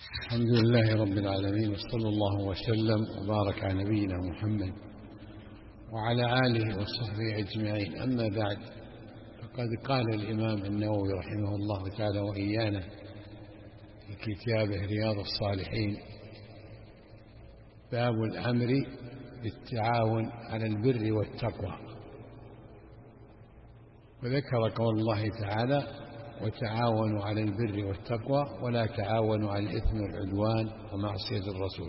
الحمد لله رب العالمين، وصلى الله وسلم وبارك على نبينا محمد وعلى آله وصحبه أجمعين. أما بعد، فقد قال الإمام النووي رحمه الله تعالى وإيانا في كتابه رياض الصالحين: باب الأمر بالتعاون على البر والتقوى. وذكر قول الله تعالى: وتعاونوا على البر والتقوى ولا تعاونوا على الإثم والعدوان ومعصية الرسول.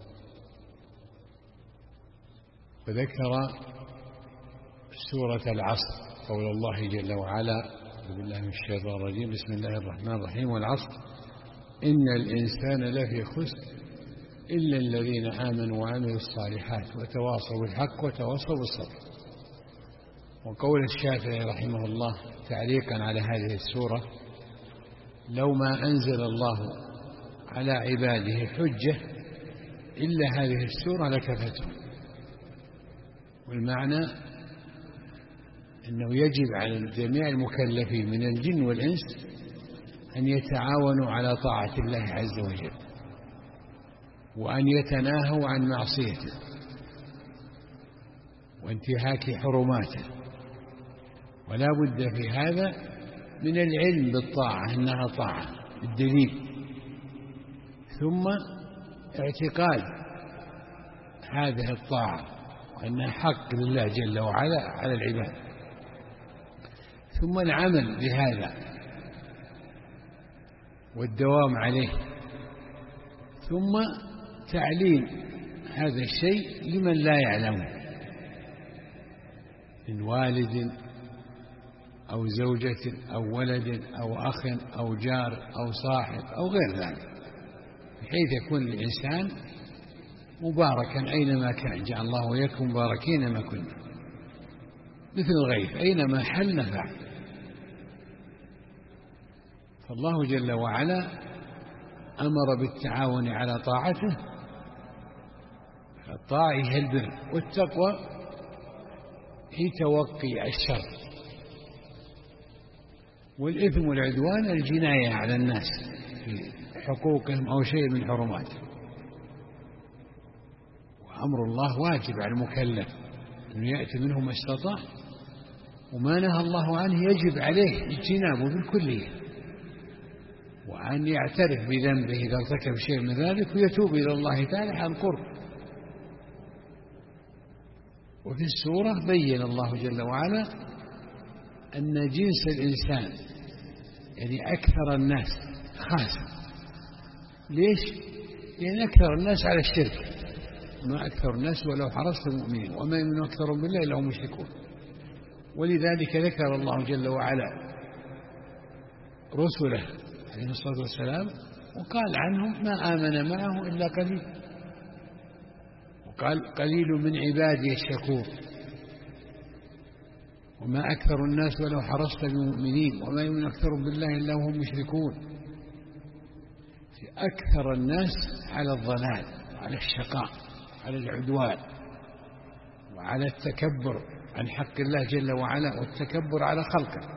وذكر سورة العصر، قول الله جل وعلا: أعوذ بالله من الشيطان الرجيم، بسم الله الرحمن الرحيم: والعصر إن الإنسان لفي خسر إلا الذين آمنوا وعملوا الصالحات وتواصوا بالحق وتواصوا بالصبر. وقول الشافعي رحمه الله تعليقا على هذه السورة: لو ما أنزل الله على عباده حجة إلا هذه السورة لكفتهم. والمعنى أنه يجب على جميع المكلفين من الجن والإنس أن يتعاونوا على طاعة الله عز وجل، وأن يتناهوا عن معصيته وانتهاك حرماته. ولا بد في هذا من العلم بالطاعة أنها طاعة بالدليل، ثم اعتقاد هذه الطاعة وأنها حق لله جل وعلا على العباد، ثم العمل بهذا والدوام عليه، ثم تعليم هذا الشيء لمن لا يعلمه من والد أو زوجة أو ولد أو أخ أو جار أو صاحب أو غير ذلك، بحيث يكون الإنسان مباركا أينما كان. جعل الله وإياكم مباركين ما كنا، مثل الغيث أينما حل نفع. فالله جل وعلا أمر بالتعاون على طاعته، الطاعة هي البر، والتقوى هي توقي الشر، والإثم والعدوان الجناية على الناس في حقوقهم أو شيء من حرماتهم. وأمر الله واجب على المكلف أنه يأتي منه ما استطاع، وما نهى الله عنه يجب عليه اجتنابه بالكلية، وأن يعترف بذنبه إذا ارتكب شيء من ذلك ويتوب إلى الله تعالى عن قرب. وفي السورة بين الله جل وعلا أن جنس الإنسان يعني أكثر الناس خاسر. ليش؟ لأن أكثر الناس على الشرك، ما أكثر الناس ولو حرصت المؤمنين وما يؤمن أكثر بالله إلا هم مشركون. ولذلك ذكر الله جل وعلا رسله عليه الصلاة والسلام وقال عنهم: ما آمن معه إلا قليل، وقال: قليل من عبادي الشكور. وما أكثر الناس ولو حرصت بمؤمنين وما يؤمن أكثر بالله إلا هم مشركون. في أكثر الناس على الضلال وعلى الشقاء على العدوان وعلى التكبر عن حق الله جل وعلا، والتكبر على خلقه،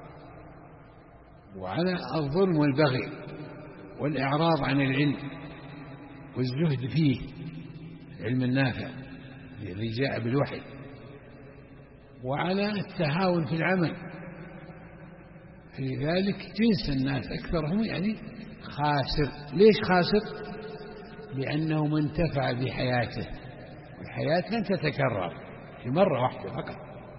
وعلى الظلم والبغي والإعراض عن العلم والزهد فيه، العلم النافع الذي جاء بالوحي، وعلى التهاون في العمل. فلذلك جنس الناس أكثرهم يعني خاسر. ليش خاسر؟ لأنه ما انتفع بحياته، والحياة لن تتكرر في مرة واحدة فقط.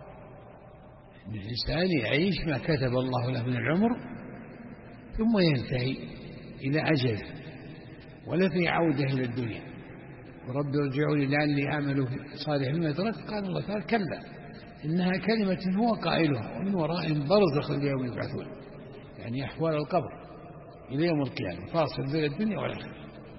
الإنسان يعيش ما كتب الله له من العمر ثم ينتهي إلى أجله، ولا في عودة إلى الدنيا. ورب ارجعوني لعلي أعمل صالحا مما تركت. قال الله تعالى: كلا إنها كلمة هو قائلها ومن ورائهم برزخ اليوم يبعثون، يعني أحوال القبر إلى يوم القيامة، فاصل بين الدنيا والآخرة.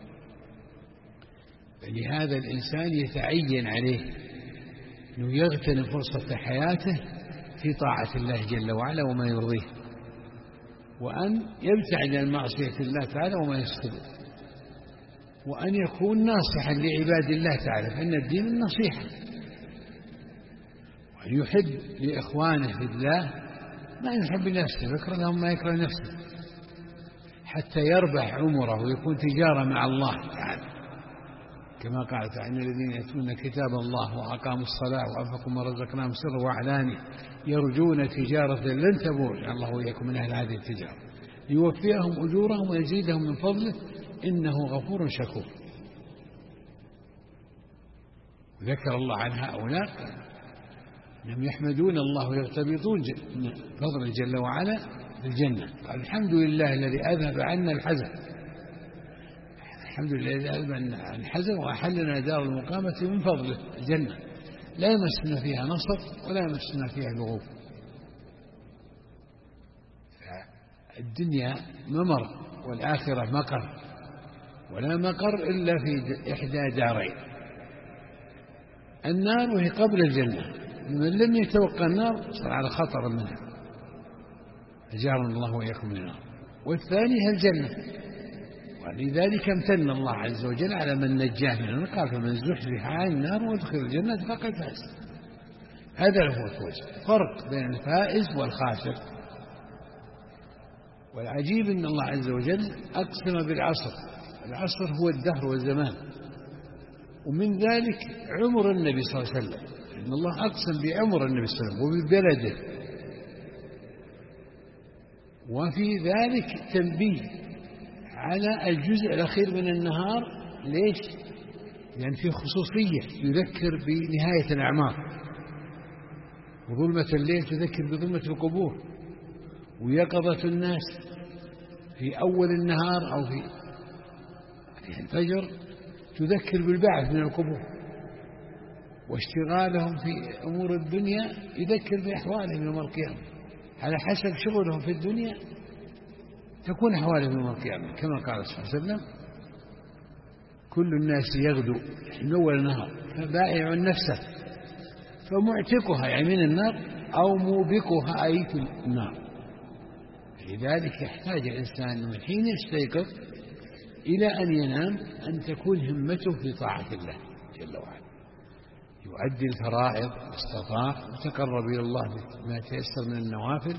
فلهذا الإنسان يتعين عليه أنه يغتنم فرصة حياته في طاعة الله جل وعلا وما يرضيه، وأن يبتعد عن معصية الله تعالى وما يسخطه، وأن يكون ناصحا لعباد الله تعالى، فإن الدين النصيحة. وأن يحب لإخوانه في الله ما يحب لنفسه، يكره لهم ما يكره نفسه، حتى يربح عمره ويكون تجارة مع الله تعالى، كما قال تعالى: إن الذين يتلون كتاب الله وأقاموا الصلاة وأنفقوا ما رزقناهم سرا وعلانية يرجون تجارة لن تبور، الله وإياكم من أهل هذه التجارة، ليوفيهم أجورهم ويزيدهم من فضله إنه غفور شكور. ذكر الله عن هؤلاء أنهم يحمدون الله ويغتبطون فضله جل وعلا في الجنة. قال: الحمد لله الذي أذهب عنا الحزن، الحمد لله الذي أذهب عنا الحزن وأحلنا دار المقامة من فضله الجنة، لا يمسنا فيها نصب ولا يمسنا فيها لغوب. الدنيا ممر والآخرة مقر، ولا مقر إلا في إحدى دارين: النار وهي قبل الجنة، من لم يتوقع النار صار على خطر منها، أجارنا الله وإياكم من النار. والثانية الجنة، ولذلك امتن الله عز وجل على من نجاه من النار، قال: فمن زحزح عن النار وادخل الجنة فقد فاز. هذا هو الفوز، فرق بين الفائز والخاسر. والعجيب أن الله عز وجل أقسم بالعصر، العصر هو الدهر والزمان، ومن ذلك عمر النبي صلى الله عليه وسلم، إن الله أقسم بعمر النبي صلى الله عليه وسلم وببلده. وفي ذلك تنبيه على الجزء الأخير من النهار. ليش؟ يعني في خصوصية يذكر بنهاية الأعمار، وظلمة الليل تذكر بظلمة القبور، ويقظة الناس في أول النهار أو في الفجر تذكر بالبعث من القبور، واشتغالهم في أمور الدنيا يذكر بأحوالهم يوم القيامة، على حسب شغلهم في الدنيا تكون أحوالهم يوم القيامة، كما قال صلى الله عليه وسلم: كل الناس يغدو من أول النهار فبائع نفسه فمعتقها، يعني من النار، أو موبقها أي في النار. لذلك يحتاج الإنسان من حين يستيقظ إلى أن ينام أن تكون همته في طاعة الله جل وعلا، يؤدي الفرائض استطاع، ويتقرب إلى الله بما تيسر من النوافل،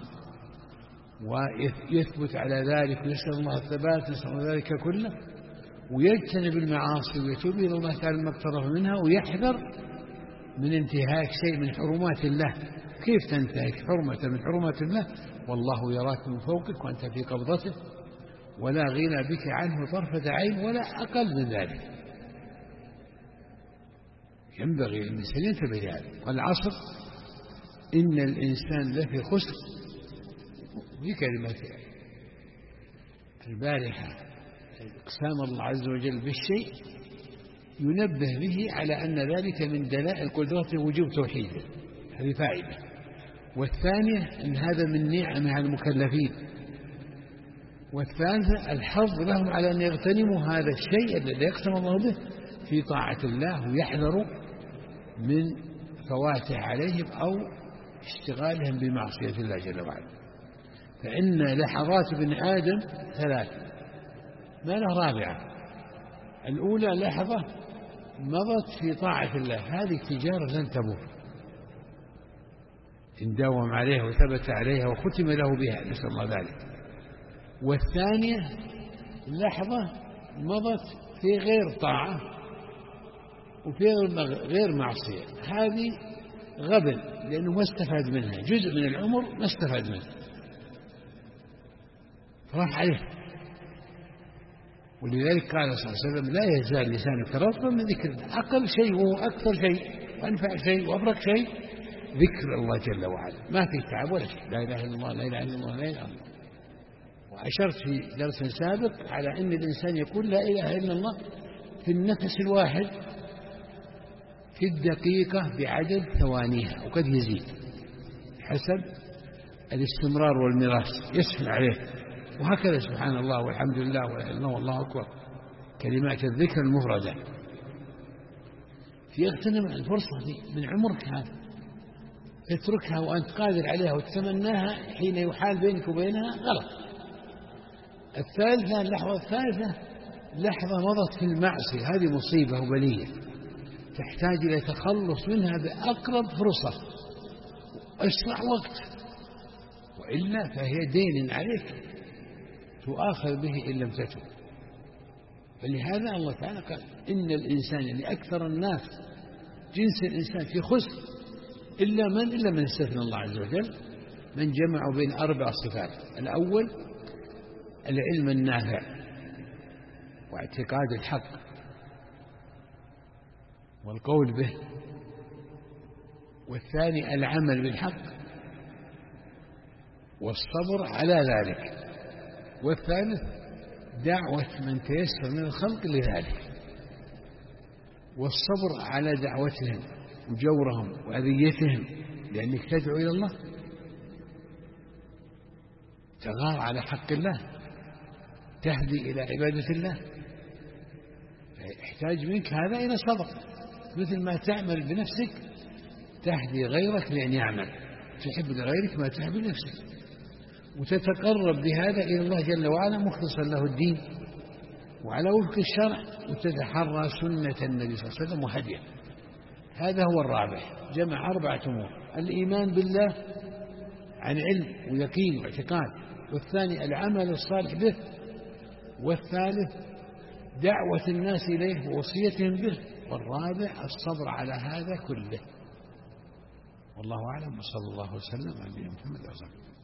ويثبت على ذلك ويسأل الله الثبات، نسأل ذلك كله، ويجتنب المعاصي ويتوب إلى الله تعالى ما اقترف منها، ويحذر من انتهاك شيء من حرمات الله. كيف تنتهك حرمة من حرمات الله والله يراك من فوقك وأنت في قبضته، ولا غنى بك عنه طرفة عين ولا أقل من ذلك. ينبغي الإنسان ينتبه لهذا. والعصر إن الإنسان لفي خسر، في كلمة البارحة اقسام الله عز وجل بالشيء ينبه به على أن ذلك من دلائل قدرته وجوب توحيده، هذه فائدة. والثانية أن هذا من نعم على المكلفين. والثالثة الحظ لهم على أن يغتنموا هذا الشيء الذي يقسم الله به في طاعة الله، ويحذروا من فواته عليهم أو اشتغالهم بمعصية الله جل وعلا. فإن لحظات ابن آدم ثلاث ما له رابعة: الأولى لحظة مضت في طاعة الله، هذه تجارة لن تبور، إن داوم عليها وثبت عليها وختم له بها، نسأل الله ذلك. والثانية لحظة مضت في غير طاعة وفي غير معصية، هذه غبن، لأنه ما استفاد منها، جزء من العمر ما استفاد منه، راح عليه. ولذلك قال صلى الله عليه وسلم: لا يزال لسانك رطبا من ذكر الله. أقل شيء وهو أكثر شيء وأنفع شيء وأبرك شيء ذكر الله جل وعلا، ما في تعب ولا شيء، لا إله إلا الله لا إله إلا الله لا إله إلا الله. وأشرت في درس سابق على أن الإنسان يقول لا إله إلا الله في النفس الواحد في الدقيقة بعدد ثوانيها، وقد يزيد حسب الاستمرار والمراس يسهل عليه. وهكذا سبحان الله والحمد لله ولا إله إلا الله والله أكبر، كلمات الذكر المفردة. يغتنم الفرصة دي من عمرك هذا، تتركها وأنت قادر عليها وتتمناها حين يحال بينك وبينها غلط. الثالثة اللحظة الثالثة لحظة مضت في المعصية، هذه مصيبة وبلية تحتاج إلى تخلص منها بأقرب فرصة أسرع وقت، وإلا فهي دين عليك تؤاخذ به إن لم تتب. فلهذا الله تعالى قال إن الإنسان، يعني أكثر الناس جنس الإنسان في خسر إلا من استثنى الله عز وجل، من جمعوا بين 4 صفات. الأول العلم النافع واعتقاد الحق والقول به، والثاني العمل بالحق والصبر على ذلك، والثالث دعوة من تيسر من الخلق لذلك، والصبر على دعوتهم وجورهم وأذيتهم، لأنك تدعو إلى الله، تغار على حق الله، تهدي إلى عبادة الله، يحتاج منك هذا إلى صبر، مثل ما تعمل بنفسك تهدي غيرك لأن يعمل، تحب لغيرك ما تحب لنفسك، وتتقرب بهذا إلى الله جل وعلا مخلصا له الدين وعلى وفق الشرع، وتتحرى سنة النبي صلى الله عليه وسلم وهديه. هذا هو الرابح، جمع 4 أمور: الإيمان بالله عن علم ويقين واعتقاد، والثاني العمل الصالح به، والثالث دعوة الناس إليه ووصيتهم به، والرابع الصبر على هذا كله. والله أعلم، وصلى الله وسلم على نبينا محمد وعلى آله وصحبه.